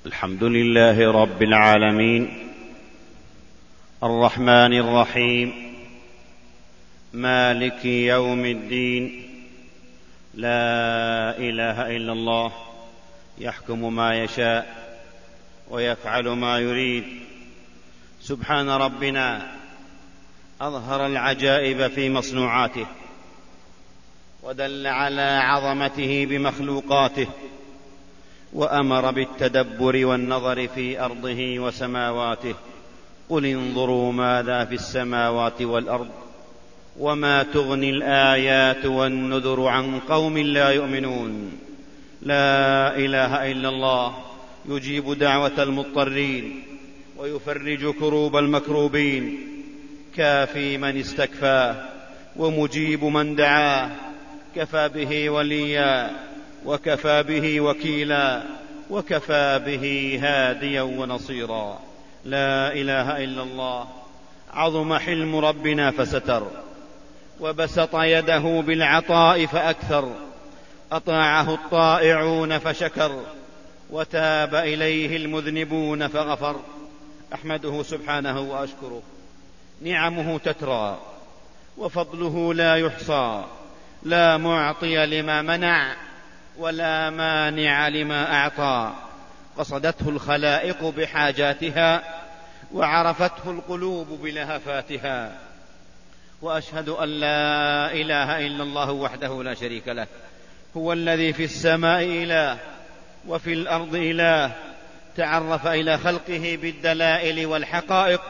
الحمد لله رب العالمين، الرحمن الرحيم، مالك يوم الدين. لا إله إلا الله، يحكم ما يشاء ويفعل ما يريد. سبحان ربنا، أظهر العجائب في مصنوعاته، ودل على عظمته بمخلوقاته، وأمر بالتدبر والنظر في أرضه وسماواته. قل انظروا ماذا في السماوات والأرض وما تغني الآيات والنذر عن قوم لا يؤمنون. لا إله إلا الله، يجيب دعوة المضطرين ويفرج كروب المكروبين، كافي من استكفاه ومجيب من دعاه، كفى به وليا وكفى به وكيلا وكفى به هاديا ونصيرا. لا إله إلا الله. عظم حلم ربنا فستر، وبسط يده بالعطاء فأكثر. أطاعه الطائعون فشكر، وتاب إليه المذنبون فغفر. أحمده سبحانه وأشكره، نعمه تترى وفضله لا يحصى، لا معطي لما منع ولا مانع لما أعطى. قصدته الخلائق بحاجاتها، وعرفته القلوب بلهفاتها. وأشهد أن لا إله إلا الله وحده لا شريك له، هو الذي في السماء إله وفي الأرض إله، تعرف إلى خلقه بالدلائل والحقائق،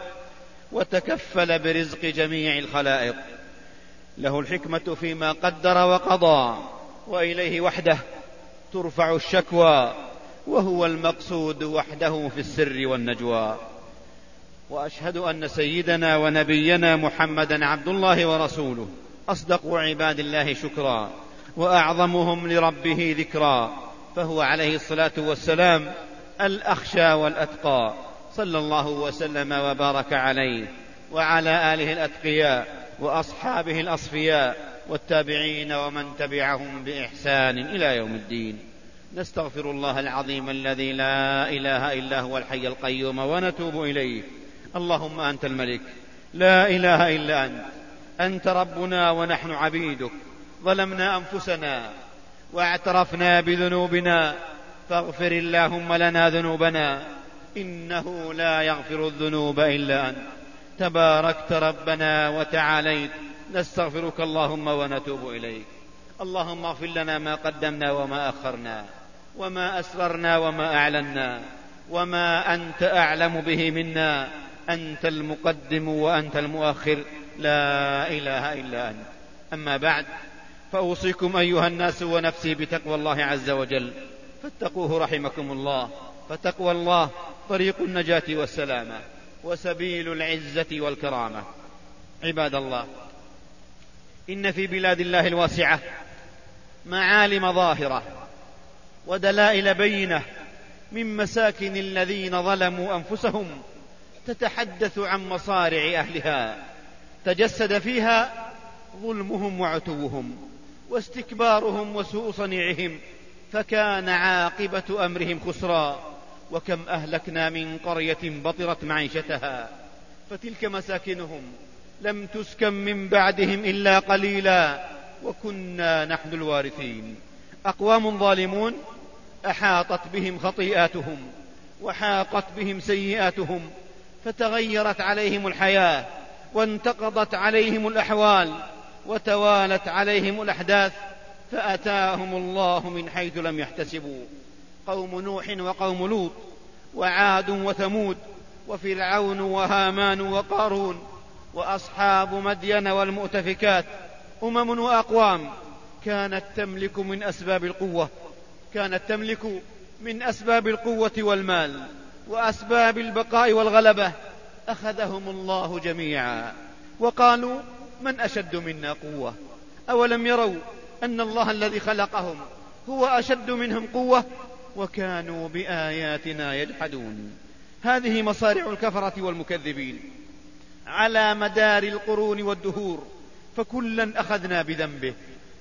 وتكفل برزق جميع الخلائق. له الحكمة فيما قدر وقضى، وإليه وحده ترفع الشكوى، وهو المقصود وحده في السر والنجوى. وأشهد أن سيدنا ونبينا محمدا عبد الله ورسوله، أصدق عباد الله شكرا، وأعظمهم لربه ذكرا، فهو عليه الصلاة والسلام الأخشى والأتقى، صلى الله وسلم وبارك عليه وعلى آله الأتقياء وأصحابه الأصفياء والتابعين ومن تبعهم بإحسان إلى يوم الدين. نستغفر الله العظيم الذي لا إله إلا هو الحي القيوم، ونتوب إليه. اللهم أنت الملك، لا إله إلا أنت، أنت ربنا ونحن عبيدك، ظلمنا أنفسنا واعترفنا بذنوبنا، فاغفر اللهم لنا ذنوبنا، إنه لا يغفر الذنوب إلا أنت. تباركت ربنا وتعاليت، نستغفرك اللهم ونتوب إليك. اللهم اغفر لنا ما قدمنا وما أخرنا، وما أسررنا وما أعلنا، وما أنت أعلم به منا. أنت المقدم وأنت المؤخر، لا إله إلا أنت. أما بعد، فأوصيكم أيها الناس ونفسي بتقوى الله عز وجل، فاتقوه رحمكم الله. فتقوى الله طريق النجاة والسلامة، وسبيل العزة والكرامة. عباد الله، إن في بلاد الله الواسعة معالم ظاهرة ودلائل بينة من مساكن الذين ظلموا أنفسهم، تتحدث عن مصارع أهلها، تجسد فيها ظلمهم وعتوهم واستكبارهم وسوء صنيعهم، فكان عاقبة أمرهم خسرا. وكم أهلكنا من قرية بطرت معيشتها، فتلك مساكنهم لم تسكن من بعدهم إلا قليلا، وكنا نحن الوارثين. أقوام ظالمون أحاطت بهم خطيئاتهم وحاقت بهم سيئاتهم، فتغيرت عليهم الحياة، وانتقضت عليهم الأحوال، وتوالت عليهم الأحداث، فأتاهم الله من حيث لم يحتسبوا. قوم نوح وقوم لوط وعاد وثمود وفرعون وهامان وقارون وأصحاب مدين والمؤتفكات، أمم وأقوام كانت تملك من أسباب القوة والمال وأسباب البقاء والغلبة، أخذهم الله جميعا، وقالوا من أشد منا قوة؟ أولم يروا أن الله الذي خلقهم هو أشد منهم قوة، وكانوا بآياتنا يجحدون. هذه مصارع الكفرة والمكذبين على مدار القرون والدهور، فكلا أخذنا بذنبه،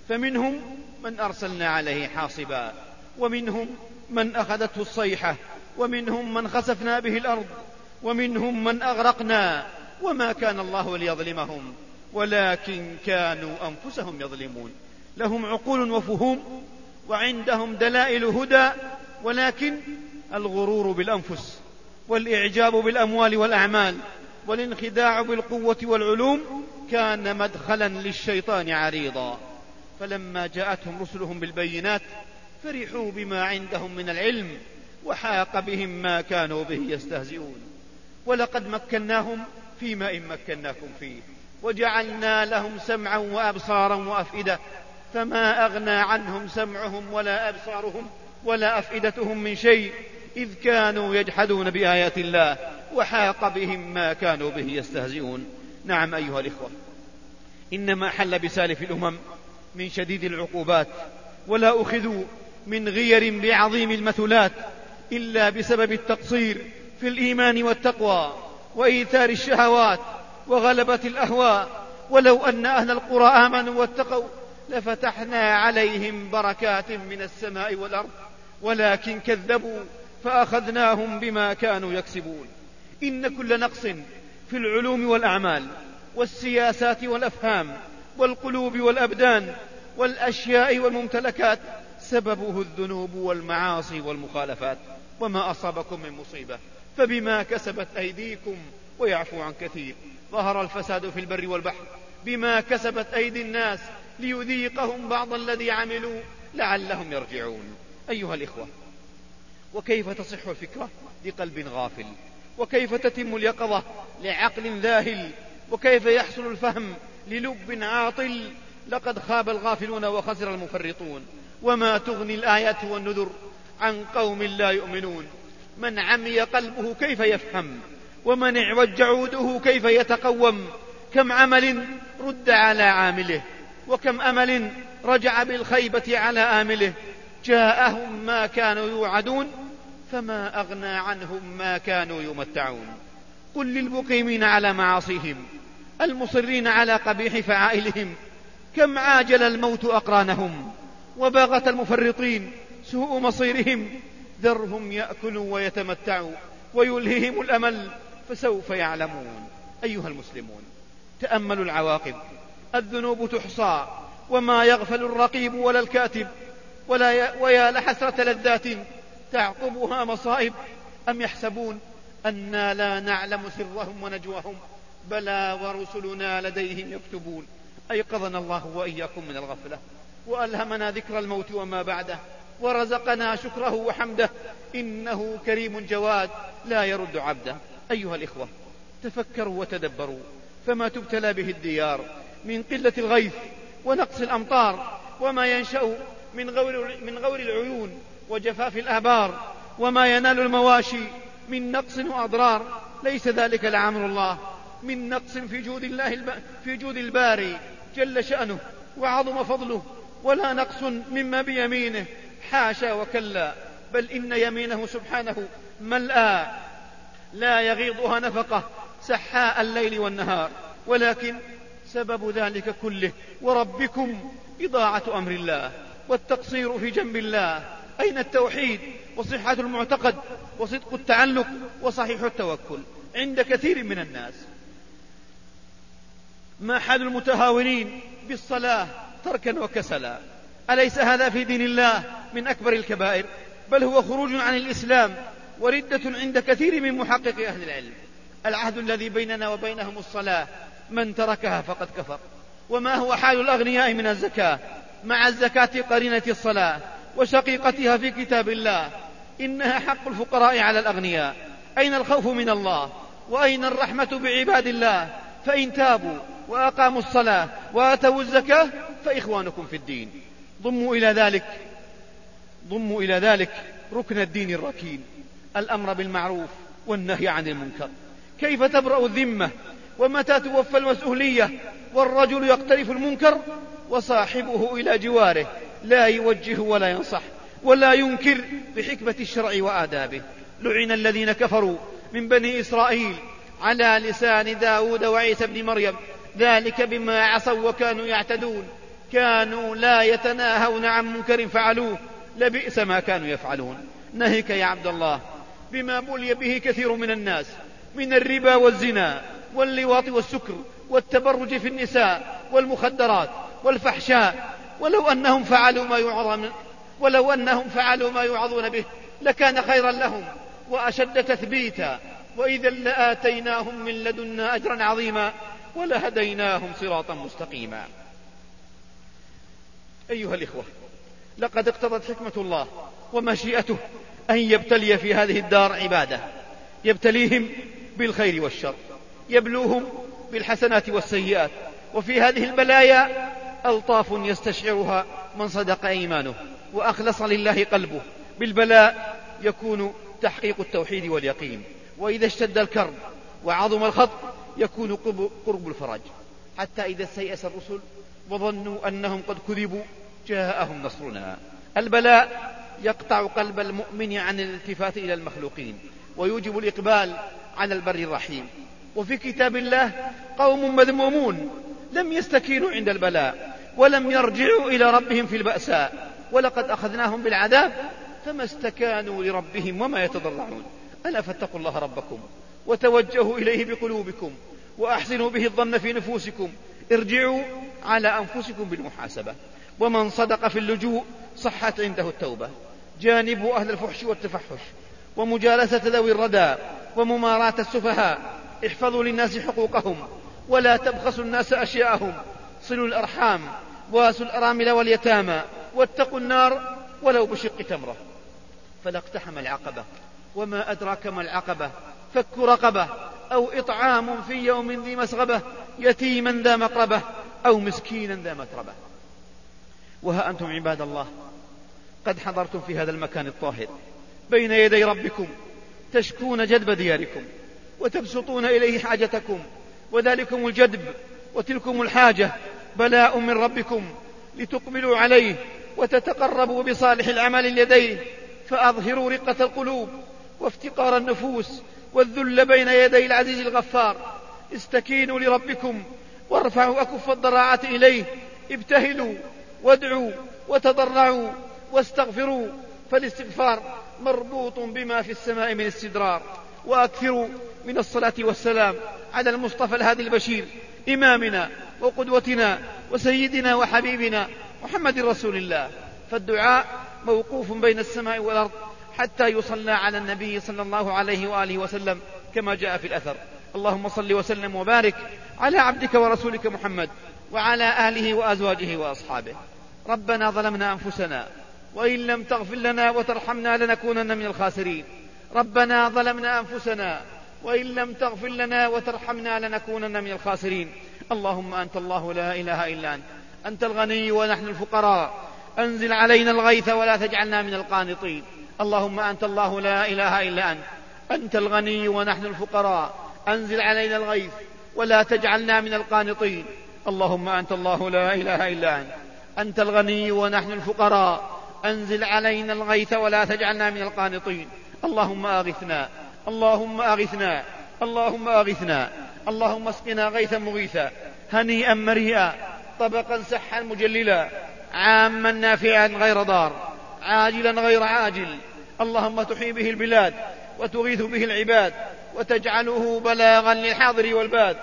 فمنهم من أرسلنا عليه حاصبا، ومنهم من أخذته الصيحة ومنهم من خسفنا به الأرض ومنهم من أغرقنا وما كان الله ليظلمهم ولكن كانوا أنفسهم يظلمون. لهم عقول وفهوم وعندهم دلائل هدى، ولكن الغرور بالأنفس والإعجاب بالأموال والأعمال والانخداع بالقوة والعلوم كان مدخلا للشيطان عريضا. فلما جاءتهم رسلهم بالبينات فرحوا بما عندهم من العلم وحاق بهم ما كانوا به يستهزئون. ولقد مكناهم فيما إن مكناكم فيه وجعلنا لهم سمعا وأبصارا وأفئدة فما أغنى عنهم سمعهم ولا أبصارهم ولا أفئدتهم من شيء إذ كانوا يجحدون بآيات الله وحاق بهم ما كانوا به يستهزئون. نعم أيها الإخوة، إنما حل بسالف الأمم من شديد العقوبات ولا أخذوا من غير بعظيم المثلات إلا بسبب التقصير في الإيمان والتقوى وإيثار الشهوات وغلبة الأهواء. ولو أن أهل القرى آمنوا واتقوا لفتحنا عليهم بركات من السماء والأرض ولكن كذبوا فأخذناهم بما كانوا يكسبون. إن كل نقص في العلوم والأعمال والسياسات والأفهام والقلوب والأبدان والأشياء والممتلكات سببه الذنوب والمعاصي والمخالفات. وما أصابكم من مصيبة فبما كسبت أيديكم ويعفو عن كثير. ظهر الفساد في البر والبحر بما كسبت أيدي الناس ليذيقهم بعض الذي عملوا لعلهم يرجعون. أيها الإخوة، وكيف تصح الفكرة لقلب غافل؟ وكيف تتم اليقظة لعقل ذاهل؟ وكيف يحصل الفهم للب عاطل؟ لقد خاب الغافلون وخسر المفرطون. وما تغني الآيات والنذر عن قوم لا يؤمنون. من عمي قلبه كيف يفهم؟ ومن اعوج عوده كيف يتقوم؟ كم عمل رد على عامله وكم أمل رجع بالخيبة على آمله. جاءهم ما كانوا يوعدون فما أغنى عنهم ما كانوا يمتعون. قل للمقيمين على معاصيهم المصرين على قبيح فعائلهم كم عاجل الموت أقرانهم وباغت المفرطين سوء مصيرهم. ذرهم يأكلوا ويتمتعوا ويلههم الأمل فسوف يعلمون. أيها المسلمون، تأملوا العواقب. الذنوب تحصى وما يغفل الرقيب ولا الكاتب ويا لحسرة لذات تعقبها مصائب. أم يحسبون أنا لا نعلم سرهم ونجواهم بلى ورسلنا لديهم يكتبون. أيقظنا الله وإياكم من الغفلة وألهمنا ذكر الموت وما بعده ورزقنا شكره وحمده إنه كريم جواد لا يرد عبده. أيها الإخوة، تفكروا وتدبروا فما تبتلى به الديار من قلة الغيث ونقص الأمطار وما ينشأ من غور العيون وجفاف الآبار وما ينال المواشي من نقص وأضرار. ليس ذلك لعمر الله من نقص في جود الباري جل شأنه وعظم فضله ولا نقص مما بيمينه حاشا وكلا، بل إن يمينه سبحانه ملأى لا يغيضها نفقة سحاء الليل والنهار. ولكن سبب ذلك كله وربكم إضاعة أمر الله والتقصير في جنب الله. أين التوحيد وصحة المعتقد وصدق التعلق وصحيح التوكل عند كثير من الناس؟ ما حال المتهاونين بالصلاة تركا وكسلا؟ أليس هذا في دين الله من أكبر الكبائر؟ بل هو خروج عن الإسلام وردة عند كثير من محقق أهل العلم. العهد الذي بيننا وبينهم الصلاة، من تركها فقد كفر. وما هو حال الأغنياء من الزكاة مع الزكاة قرينة الصلاة وشقيقتها في كتاب الله؟ إنها حق الفقراء على الأغنياء. أين الخوف من الله وأين الرحمة بعباد الله؟ فإن تابوا وأقاموا الصلاة وآتوا الزكاة فإخوانكم في الدين. ضموا إلى ذلك ركن الدين الركين، الأمر بالمعروف والنهي عن المنكر. كيف تبرأ الذمة ومتى توفى المسؤولية والرجل يقترف المنكر وصاحبه إلى جواره لا يوجه ولا ينصح ولا ينكر بحكمة الشرع وآدابه؟ لعن الذين كفروا من بني إسرائيل على لسان داود وعيسى بن مريم ذلك بما عصوا وكانوا يعتدون كانوا لا يتناهون عن منكر فعلوه لبئس ما كانوا يفعلون. نهيك يا عبد الله بما بلي به كثير من الناس من الربا والزنا واللواط والسكر والتبرج في النساء والمخدرات والفحشاء، ولو أنهم فعلوا ما يوعظون به لكان خيرا لهم وأشد تثبيتا، وإذا لآتيناهم من لدنا أجرا عظيما ولهديناهم صراطا مستقيما. أيها الإخوة، لقد اقتضت حكمة الله ومشيئته أن يبتلي في هذه الدار عباده، يبتليهم بالخير والشر، يبلوهم بالحسنات والسيئات، وفي هذه البلايا ألطاف يستشعرها من صدق إيمانه وأخلص لله قلبه. بالبلاء يكون تحقيق التوحيد واليقين، وإذا اشتد الكرب وعظم الخطر يكون قرب الفرج، حتى إذا استيأس الرسل وظنوا أنهم قد كذبوا جاءهم نصرنا. البلاء يقطع قلب المؤمن عن الالتفات إلى المخلوقين ويوجب الإقبال على البر الرحيم. وفي كتاب الله قوم مذمومون لم يستكينوا عند البلاء ولم يرجعوا إلى ربهم في البأساء، ولقد أخذناهم بالعذاب فما استكانوا لربهم وما يتضرعون. ألا فاتقوا الله ربكم وتوجهوا إليه بقلوبكم وأحسنوا به الظن في نفوسكم، ارجعوا على أنفسكم بالمحاسبة. ومن صدق في اللجوء صحت عنده التوبة. جانبوا أهل الفحش والتفحش ومجالسة ذوي الردى ومماراة السفهاء. احفظوا للناس حقوقهم ولا تبخسوا الناس أشياءهم. صلوا الأرحام واسوا الأرامل واليتامى واتقوا النار ولو بشق تمرة. فلا اقتحم العقبة وما أدراك ما العقبة، فك رقبة أو إطعام في يوم ذي مسغبة، يتيما ذا مقربة أو مسكينا ذا متربة. وها أنتم عباد الله قد حضرتم في هذا المكان الطاهر بين يدي ربكم، تشكون جدب دياركم وتبسطون إليه حاجتكم، وذلكم الجدب وتلكم الحاجة بلاء من ربكم لتقبلوا عليه وتتقربوا بصالح العمل لديه. فأظهروا رقة القلوب وافتقار النفوس والذل بين يدي العزيز الغفار. استكينوا لربكم وارفعوا أكف الضراعة إليه. ابتهلوا وادعوا وتضرعوا واستغفروا، فالاستغفار مربوط بما في السماء من استدرار. وأكثروا من الصلاة والسلام على المصطفى الهادي البشير إمامنا وقدوتنا وسيدنا وحبيبنا محمد رسول الله. فالدعاء موقوف بين السماء والأرض حتى يصلى على النبي صلى الله عليه وآله وسلم كما جاء في الأثر. اللهم صل وسلم وبارك على عبدك ورسولك محمد وعلى آله وأزواجه وأصحابه. ربنا ظلمنا أنفسنا وإن لم تغفر لنا وترحمنا لنكونن من الخاسرين. ربنا ظلمنا أنفسنا وإن لم تغفر لنا وترحمنا لنكونن من الخاسرين. اللهم أنت الله لا إله إلا أنت، أنت الغني ونحن الفقراء، أنزل علينا الغيث ولا تجعلنا من القانطين. اللهم أنت الله لا إله إلا أنت، أنت الغني ونحن الفقراء، أنزل علينا الغيث ولا تجعلنا من القانطين. اللهم أنت الله لا إله إلا أنت، أنت الغني ونحن الفقراء، أنزل علينا الغيث ولا تجعلنا من القانطين. اللهم أغثنا، اللهم أغثنا، اللهم أغثنا، اللهم اسقنا غيثا مغيثا هنيئا مريئا طبقا سحا مجللا عاما نافعا غير ضار عاجلا غير عاجل. اللهم تحيي به البلاد وتغيث به العباد وتجعله بلاغا للحاضر والباد.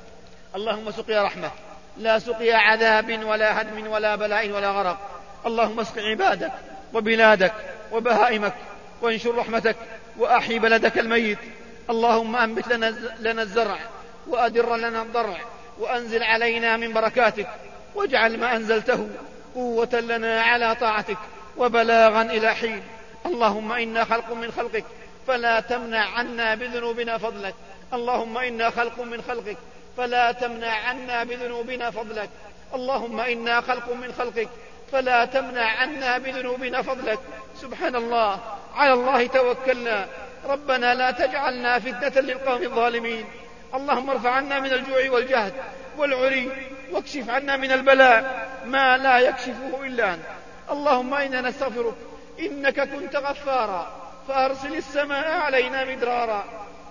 اللهم سقيا رحمة لا سقيا عذاب ولا هدم ولا بلاء ولا غرق. اللهم اسق عبادك وبلادك وبهائمك وانشر رحمتك وأحي بلدك الميت. اللهم أنبت لنا الزرع وأدر لنا الضرع وأنزل علينا من بركاتك، واجعل ما أنزلته قوة لنا على طاعتك وبلاغا إلى حين. اللهم إنا خلق من خلقك فلا تمنع عنا بذنوبنا فضلك. اللهم إنا خلق من خلقك فلا تمنع عنا بذنوبنا فضلك. اللهم إنا خلق من خلقك فلا تمنع عنا بذنوبنا فضلك. سبحان الله، على الله توكلنا. ربنا لا تجعلنا فتنة للقوم الظالمين. اللهم ارفع عنا من الجوع والجهد والعري واكشف عنا من البلاء ما لا يكشفه إلا أنت. اللهم إنا نستغفرك إنك كنت غفارا فأرسل السماء علينا مدرارا.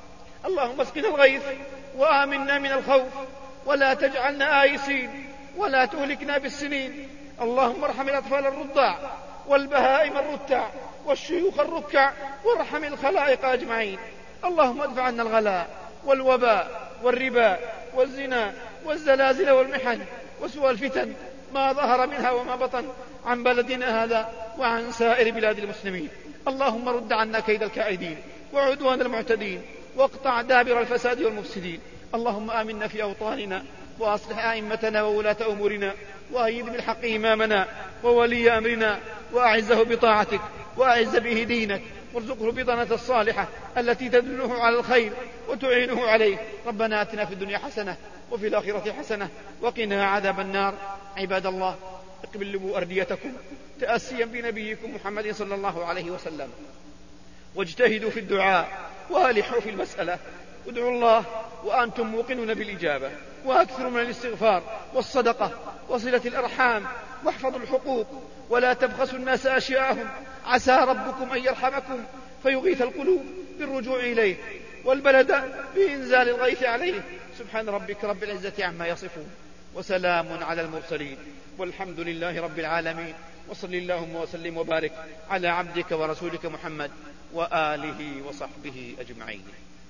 اللهم اسقنا الغيث وآمنا من الخوف ولا تجعلنا آيسين ولا تهلكنا بالسنين. اللهم ارحم الأطفال الرضع والبهائم الرتع والشيوخ الركع وارحم الخلائق أجمعين. اللهم ادفع عنا الغلاء والوباء والربا والزنا والزلازل والمحن وسوء الفتن ما ظهر منها وما بطن عن بلدنا هذا وعن سائر بلاد المسلمين. اللهم رد عنا كيد الكائدين وعدوان المعتدين واقطع دابر الفساد والمفسدين. اللهم آمنا في أوطاننا وأصلح أئمتنا وولاة أمورنا وأيد بالحق إمامنا وولي أمرنا وأعزه بطاعتك وأعز به دينك وارزقه البطانة الصالحة التي تدله على الخير وتعينه عليه. ربنا آتنا في الدنيا حسنة وفي الآخرة حسنة وقنا عذاب النار. عباد الله، اقبلوا أرديتكم تأسيا بنبيكم محمد صلى الله عليه وسلم، واجتهدوا في الدعاء والحوا في المسألة. ادعوا الله وأنتم موقنون بالإجابة، وأكثروا من الاستغفار والصدقة وصلة الأرحام، واحفظوا الحقوق ولا تبخسوا الناس أشياءهم، عسى ربكم أن يرحمكم فيغيث القلوب بالرجوع إليه والبلد بإنزال الغيث عليه. سبحان ربك رب العزة عما يصفون وسلام على المرسلين والحمد لله رب العالمين. وصل اللهم وسلم وبارك على عبدك ورسولك محمد وآله وصحبه أجمعين.